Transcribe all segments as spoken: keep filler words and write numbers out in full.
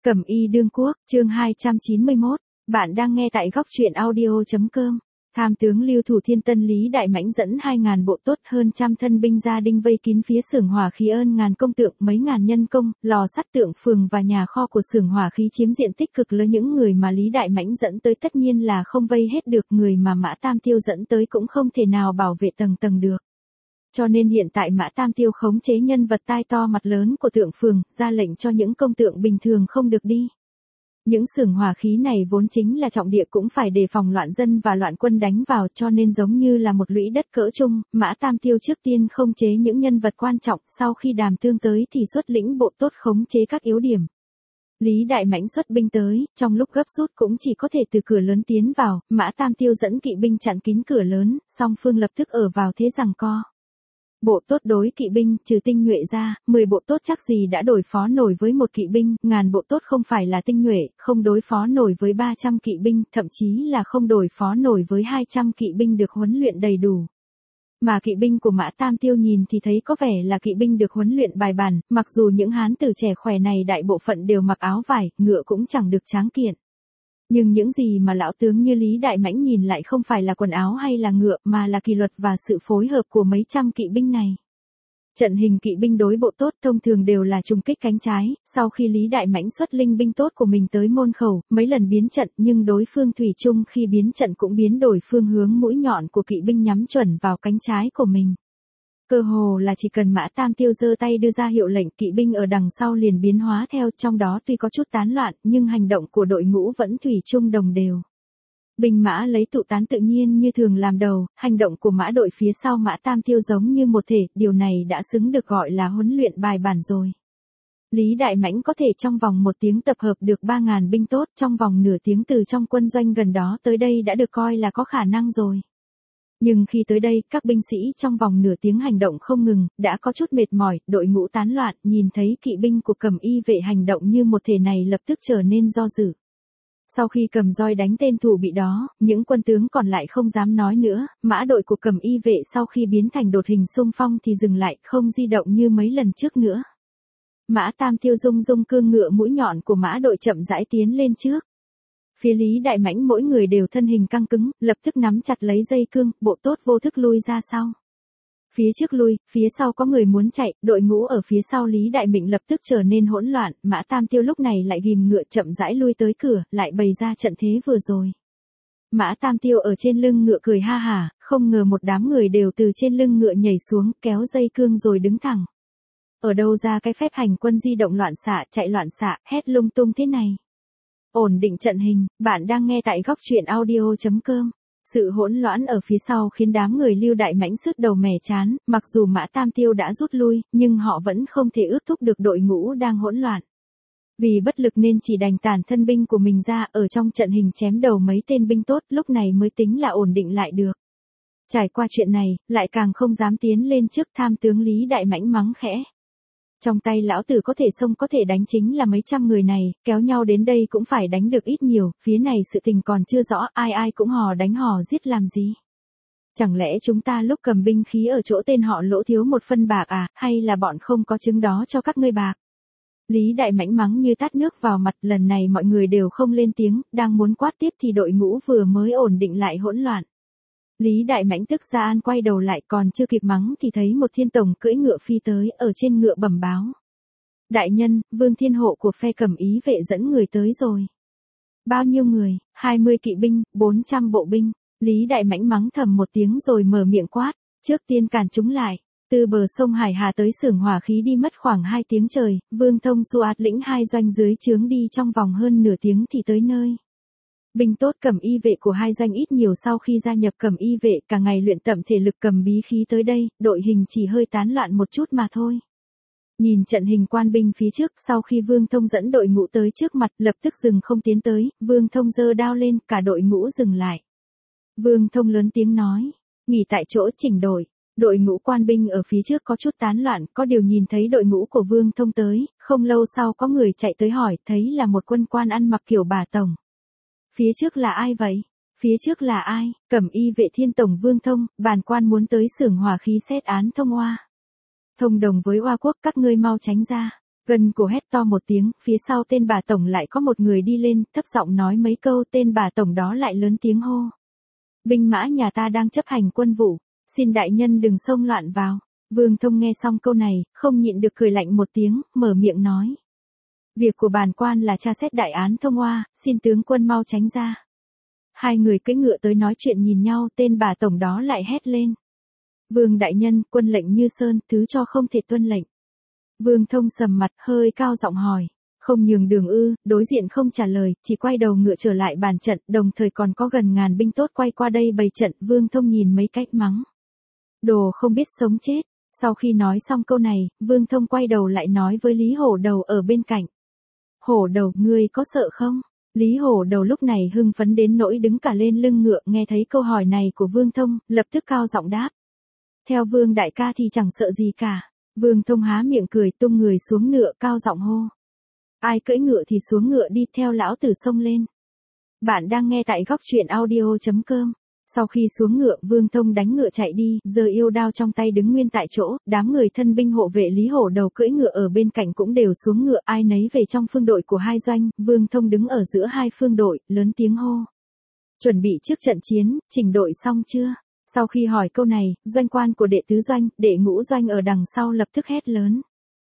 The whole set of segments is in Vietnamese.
Cẩm y đương quốc, chương hai trăm chín mươi mốt. Bạn đang nghe tại góc truyện audio chấm com. Tham tướng Lưu Thủ Thiên Tân Lý Đại Mãnh dẫn hai ngàn bộ tốt hơn trăm thân binh gia đinh vây kín phía xưởng hỏa khí ơn ngàn công tượng, mấy ngàn nhân công, lò sắt tượng phường và nhà kho của xưởng hỏa khí chiếm diện tích cực lớn. Những người mà Lý Đại Mãnh dẫn tới tất nhiên là không vây hết được, người mà Mã Tam Tiêu dẫn tới cũng không thể nào bảo vệ tầng tầng được. Cho nên hiện tại Mã Tam Tiêu khống chế nhân vật tai to mặt lớn của tượng phường, ra lệnh cho những công tượng bình thường không được đi. Những xưởng hỏa khí này vốn chính là trọng địa, cũng phải đề phòng loạn dân và loạn quân đánh vào, cho nên giống như là một lũy đất cỡ trung, Mã Tam Tiêu trước tiên không chế những nhân vật quan trọng, sau khi Đàm Tương tới thì xuất lĩnh bộ tốt khống chế các yếu điểm. Lý Đại Mãnh xuất binh tới, trong lúc gấp rút cũng chỉ có thể từ cửa lớn tiến vào, Mã Tam Tiêu dẫn kỵ binh chặn kín cửa lớn, song phương lập tức ở vào thế giằng co. Bộ tốt đối kỵ binh, trừ tinh nhuệ ra, mười bộ tốt chắc gì đã đối phó nổi với một kỵ binh, ngàn bộ tốt không phải là tinh nhuệ, không đối phó nổi với ba trăm kỵ binh, thậm chí là không đối phó nổi với hai trăm kỵ binh được huấn luyện đầy đủ. Mà kỵ binh của Mã Tam Tiêu nhìn thì thấy có vẻ là kỵ binh được huấn luyện bài bản, mặc dù những hán tử trẻ khỏe này đại bộ phận đều mặc áo vải, ngựa cũng chẳng được tráng kiện. Nhưng những gì mà lão tướng như Lý Đại Mãnh nhìn lại không phải là quần áo hay là ngựa, mà là kỷ luật và sự phối hợp của mấy trăm kỵ binh này. Trận hình kỵ binh đối bộ tốt thông thường đều là trùng kích cánh trái, sau khi Lý Đại Mãnh xuất linh binh tốt của mình tới môn khẩu, mấy lần biến trận, nhưng đối phương thủy chung khi biến trận cũng biến đổi phương hướng, mũi nhọn của kỵ binh nhắm chuẩn vào cánh trái của mình. Cơ hồ là chỉ cần Mã Tam Tiêu giơ tay đưa ra hiệu lệnh, kỵ binh ở đằng sau liền biến hóa theo, trong đó tuy có chút tán loạn, nhưng hành động của đội ngũ vẫn thủy chung đồng đều. Binh mã lấy tụ tán tự nhiên như thường làm đầu, hành động của mã đội phía sau Mã Tam Tiêu giống như một thể, điều này đã xứng được gọi là huấn luyện bài bản rồi. Lý Đại Mãnh có thể trong vòng một tiếng tập hợp được ba ngàn binh tốt, trong vòng nửa tiếng từ trong quân doanh gần đó tới đây đã được coi là có khả năng rồi. Nhưng khi tới đây, các binh sĩ trong vòng nửa tiếng hành động không ngừng, đã có chút mệt mỏi, đội ngũ tán loạn, nhìn thấy kỵ binh của Cẩm y vệ hành động như một thể này lập tức trở nên do dự. Sau khi cầm roi đánh tên thủ bị đó, những quân tướng còn lại không dám nói nữa, mã đội của Cẩm y vệ sau khi biến thành đột hình xung phong thì dừng lại, không di động như mấy lần trước nữa. Mã Tam Tiêu rung rung cương ngựa, mũi nhọn của mã đội chậm rãi tiến lên trước. Phía Lý Đại Mãnh mỗi người đều thân hình căng cứng, lập tức nắm chặt lấy dây cương, bộ tốt vô thức lui ra sau. Phía trước lui, phía sau có người muốn chạy, đội ngũ ở phía sau Lý Đại Mịnh lập tức trở nên hỗn loạn, Mã Tam Tiêu lúc này lại ghim ngựa chậm rãi lui tới cửa, lại bày ra trận thế vừa rồi. Mã Tam Tiêu ở trên lưng ngựa cười ha hả, không ngờ một đám người đều từ trên lưng ngựa nhảy xuống, kéo dây cương rồi đứng thẳng. Ở đâu ra cái phép hành quân di động loạn xạ, chạy loạn xạ, hét lung tung thế này? Ổn định trận hình, bạn đang nghe tại góc truyện audio chấm com. Sự hỗn loạn ở phía sau khiến đám người Lưu Đại Mãnh sứt đầu mẻ chán, mặc dù Mã Tam Tiêu đã rút lui, nhưng họ vẫn không thể ước thúc được đội ngũ đang hỗn loạn. Vì bất lực nên chỉ đành tản thân binh của mình ra, ở trong trận hình chém đầu mấy tên binh tốt, lúc này mới tính là ổn định lại được. Trải qua chuyện này, lại càng không dám tiến lên trước, tham tướng Lý Đại Mãnh mắng khẽ. Trong tay lão tử có thể xông có thể đánh chính là mấy trăm người này, kéo nhau đến đây cũng phải đánh được ít nhiều, phía này sự tình còn chưa rõ, ai ai cũng hò đánh hò giết làm gì. Chẳng lẽ chúng ta lúc cầm binh khí ở chỗ tên họ Lỗ thiếu một phân bạc à, hay là bọn không có chứng đó cho các ngươi bạc? Lý Đại Mãnh mắng như tát nước vào mặt, lần này mọi người đều không lên tiếng, đang muốn quát tiếp thì đội ngũ vừa mới ổn định lại hỗn loạn. Lý Đại Mãnh tức ra an quay đầu lại, còn chưa kịp mắng thì thấy một thiên tổng cưỡi ngựa phi tới, ở trên ngựa bẩm báo. Đại nhân, Vương Thiên Hộ của phe Cẩm ý vệ dẫn người tới rồi. Bao nhiêu người? hai mươi kỵ binh, bốn trăm bộ binh. Lý Đại Mãnh mắng thầm một tiếng rồi mở miệng quát, trước tiên cản chúng lại. Từ bờ sông Hải Hà tới xưởng hỏa khí đi mất khoảng hai tiếng trời, Vương Thông Suat lĩnh hai doanh dưới trướng đi trong vòng hơn nửa tiếng thì tới nơi. Binh tốt Cẩm y vệ của hai doanh ít nhiều sau khi gia nhập Cẩm y vệ cả ngày luyện tập thể lực cầm bí khí tới đây, đội hình chỉ hơi tán loạn một chút mà thôi. Nhìn trận hình quan binh phía trước, sau khi Vương Thông dẫn đội ngũ tới trước mặt, lập tức dừng không tiến tới, Vương Thông giơ đao lên, cả đội ngũ dừng lại. Vương Thông lớn tiếng nói, nghỉ tại chỗ chỉnh đội. Đội ngũ quan binh ở phía trước có chút tán loạn, có điều nhìn thấy đội ngũ của Vương Thông tới, không lâu sau có người chạy tới hỏi, thấy là một quân quan ăn mặc kiểu bà tổng. Phía trước là ai vậy? Phía trước là ai? Cẩm y vệ thiên tổng Vương Thông, bản quan muốn tới xưởng hỏa khí xét án Thông Oa. Thông đồng với Oa quốc, các ngươi mau tránh ra. Gần cổ hét to một tiếng, phía sau tên bà tổng lại có một người đi lên, thấp giọng nói mấy câu, tên bà tổng đó lại lớn tiếng hô. Binh mã nhà ta đang chấp hành quân vụ, xin đại nhân đừng xông loạn vào. Vương Thông nghe xong câu này, không nhịn được cười lạnh một tiếng, mở miệng nói. Việc của bản quan là tra xét đại án thông oa, xin tướng quân mau tránh ra. Hai người cưỡi ngựa tới nói chuyện nhìn nhau, tên bà tổng đó lại hét lên. Vương đại nhân, quân lệnh như sơn, thứ cho không thể tuân lệnh. Vương Thông sầm mặt, hơi cao giọng hỏi. Không nhường đường ư, đối diện không trả lời, chỉ quay đầu ngựa trở lại bàn trận, đồng thời còn có gần ngàn binh tốt quay qua đây bày trận. Vương Thông nhìn mấy cách mắng. Đồ không biết sống chết. Sau khi nói xong câu này, Vương Thông quay đầu lại nói với Lý Hổ Đầu ở bên cạnh. Hổ Đầu, ngươi có sợ không? Lý Hổ Đầu lúc này hưng phấn đến nỗi đứng cả lên lưng ngựa, nghe thấy câu hỏi này của Vương Thông, lập tức cao giọng đáp. Theo Vương đại ca thì chẳng sợ gì cả. Vương Thông há miệng cười, tung người xuống ngựa, cao giọng hô. Ai cưỡi ngựa thì xuống ngựa đi, theo lão tử xông lên. Bạn đang nghe tại góc truyện audio chấm com. Sau khi xuống ngựa, Vương Thông đánh ngựa chạy đi, giơ yêu đao trong tay đứng nguyên tại chỗ, đám người thân binh hộ vệ Lý Hổ Đầu cưỡi ngựa ở bên cạnh cũng đều xuống ngựa, ai nấy về trong phương đội của hai doanh. Vương Thông đứng ở giữa hai phương đội, lớn tiếng hô. Chuẩn bị trước trận chiến, chỉnh đội xong chưa? Sau khi hỏi câu này, doanh quan của đệ tứ doanh, đệ ngũ doanh ở đằng sau lập tức hét lớn.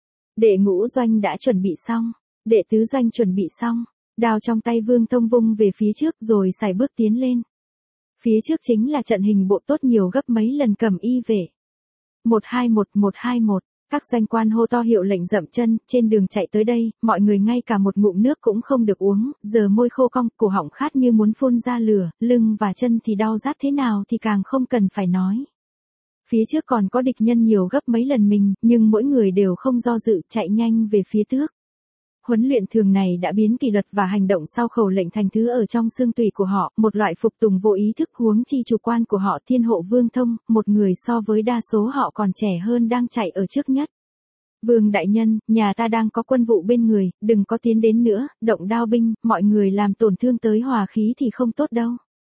Đệ ngũ doanh đã chuẩn bị xong, đệ tứ doanh chuẩn bị xong, đao trong tay Vương Thông vung về phía trước rồi sải bước tiến lên. Phía trước chính là trận hình bộ tốt nhiều gấp mấy lần cầm y vệ. một hai một một hai một, các doanh quan hô to hiệu lệnh dậm chân, trên đường chạy tới đây, mọi người ngay cả một ngụm nước cũng không được uống, giờ môi khô cong, cổ họng khát như muốn phun ra lửa, lưng và chân thì đau rát thế nào thì càng không cần phải nói. Phía trước còn có địch nhân nhiều gấp mấy lần mình, nhưng mỗi người đều không do dự, chạy nhanh về phía trước. Huấn luyện thường này đã biến kỷ luật và hành động sau khẩu lệnh thành thứ ở trong xương tủy của họ, một loại phục tùng vô ý thức huống chi chủ quan của họ. Thiên hộ Vương Thông, một người so với đa số họ còn trẻ hơn đang chạy ở trước nhất. Vương đại nhân, nhà ta đang có quân vụ bên người, đừng có tiến đến nữa, động đao binh, mọi người làm tổn thương tới hòa khí thì không tốt đâu.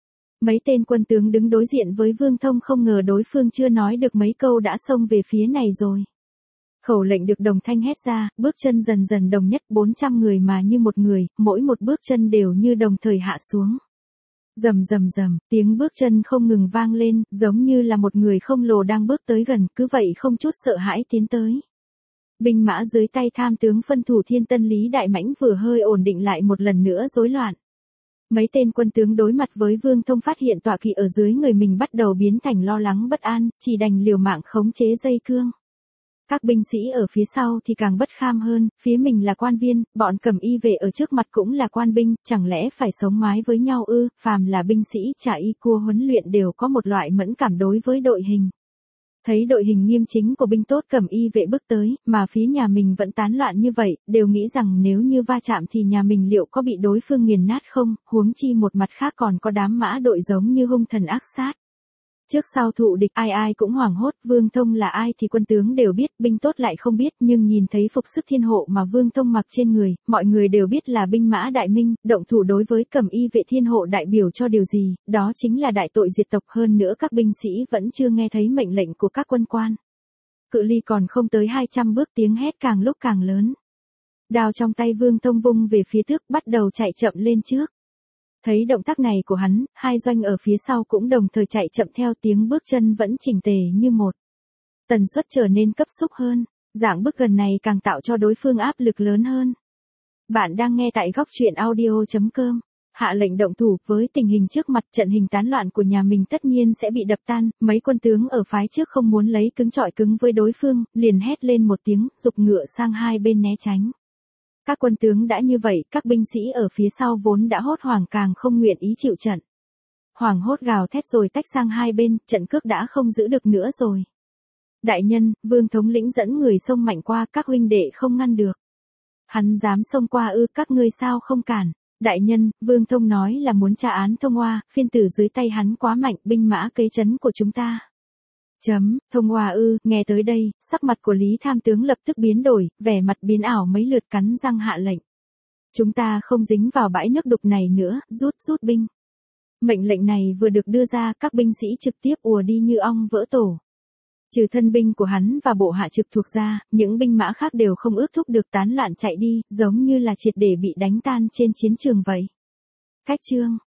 Mấy tên quân tướng đứng đối diện với Vương Thông không ngờ đối phương chưa nói được mấy câu đã xông về phía này rồi. Khẩu lệnh được đồng thanh hét ra, bước chân dần dần đồng nhất, bốn trăm người mà như một người, mỗi một bước chân đều như đồng thời hạ xuống. Rầm rầm rầm, tiếng bước chân không ngừng vang lên, giống như là một người khổng lồ đang bước tới gần, cứ vậy không chút sợ hãi tiến tới. Binh mã dưới tay tham tướng phân thủ Thiên Tân Lý Đại Mãnh vừa hơi ổn định lại một lần nữa rối loạn. Mấy tên quân tướng đối mặt với Vương Thông phát hiện tọa kỵ ở dưới người mình bắt đầu biến thành lo lắng bất an, chỉ đành liều mạng khống chế dây cương. Các binh sĩ ở phía sau thì càng bất kham hơn, phía mình là quan viên, bọn cầm y vệ ở trước mặt cũng là quan binh, chẳng lẽ phải sống mái với nhau ư? Phàm là binh sĩ trả y cua huấn luyện đều có một loại mẫn cảm đối với đội hình. Thấy đội hình nghiêm chính của binh tốt cầm y vệ bước tới, mà phía nhà mình vẫn tán loạn như vậy, đều nghĩ rằng nếu như va chạm thì nhà mình liệu có bị đối phương nghiền nát không, huống chi một mặt khác còn có đám mã đội giống như hung thần ác sát. Trước sau thụ địch ai ai cũng hoảng hốt, Vương Thông là ai thì quân tướng đều biết, binh tốt lại không biết, nhưng nhìn thấy phục sức thiên hộ mà Vương Thông mặc trên người, mọi người đều biết là binh mã đại minh, động thủ đối với cầm y vệ thiên hộ đại biểu cho điều gì, đó chính là đại tội diệt tộc. Hơn nữa các binh sĩ vẫn chưa nghe thấy mệnh lệnh của các quân quan. Cự ly còn không tới hai trăm bước, tiếng hét càng lúc càng lớn. Đao trong tay Vương Thông vung về phía trước, bắt đầu chạy chậm lên trước. Thấy động tác này của hắn, hai doanh ở phía sau cũng đồng thời chạy chậm theo, tiếng bước chân vẫn chỉnh tề như một. Tần suất trở nên cấp xúc hơn, dạng bước gần này càng tạo cho đối phương áp lực lớn hơn. Bạn đang nghe tại góc truyện audio chấm com. Hạ lệnh động thủ, với tình hình trước mặt, trận hình tán loạn của nhà mình tất nhiên sẽ bị đập tan, mấy quân tướng ở phái trước không muốn lấy cứng chọi cứng với đối phương, liền hét lên một tiếng, giục ngựa sang hai bên né tránh. Các quân tướng đã như vậy, các binh sĩ ở phía sau vốn đã hốt hoảng càng không nguyện ý chịu trận. Hoảng hốt gào thét rồi tách sang hai bên, trận cước đã không giữ được nữa rồi. Đại nhân, Vương thống lĩnh dẫn người xông mạnh qua, các huynh đệ không ngăn được. Hắn dám xông qua ư, các ngươi sao không cản. Đại nhân, Vương Thông nói là muốn tra án thông oa, phiên tử dưới tay hắn quá mạnh, binh mã kế chấn của chúng ta. Chấm, thông oa ư, nghe tới đây, sắc mặt của Lý tham tướng lập tức biến đổi, vẻ mặt biến ảo mấy lượt, cắn răng hạ lệnh. Chúng ta không dính vào bãi nước đục này nữa, rút rút binh. Mệnh lệnh này vừa được đưa ra, các binh sĩ trực tiếp ùa đi như ong vỡ tổ. Trừ thân binh của hắn và bộ hạ trực thuộc ra, những binh mã khác đều không ước thúc được tán loạn chạy đi, giống như là triệt để bị đánh tan trên chiến trường vậy. Cách chương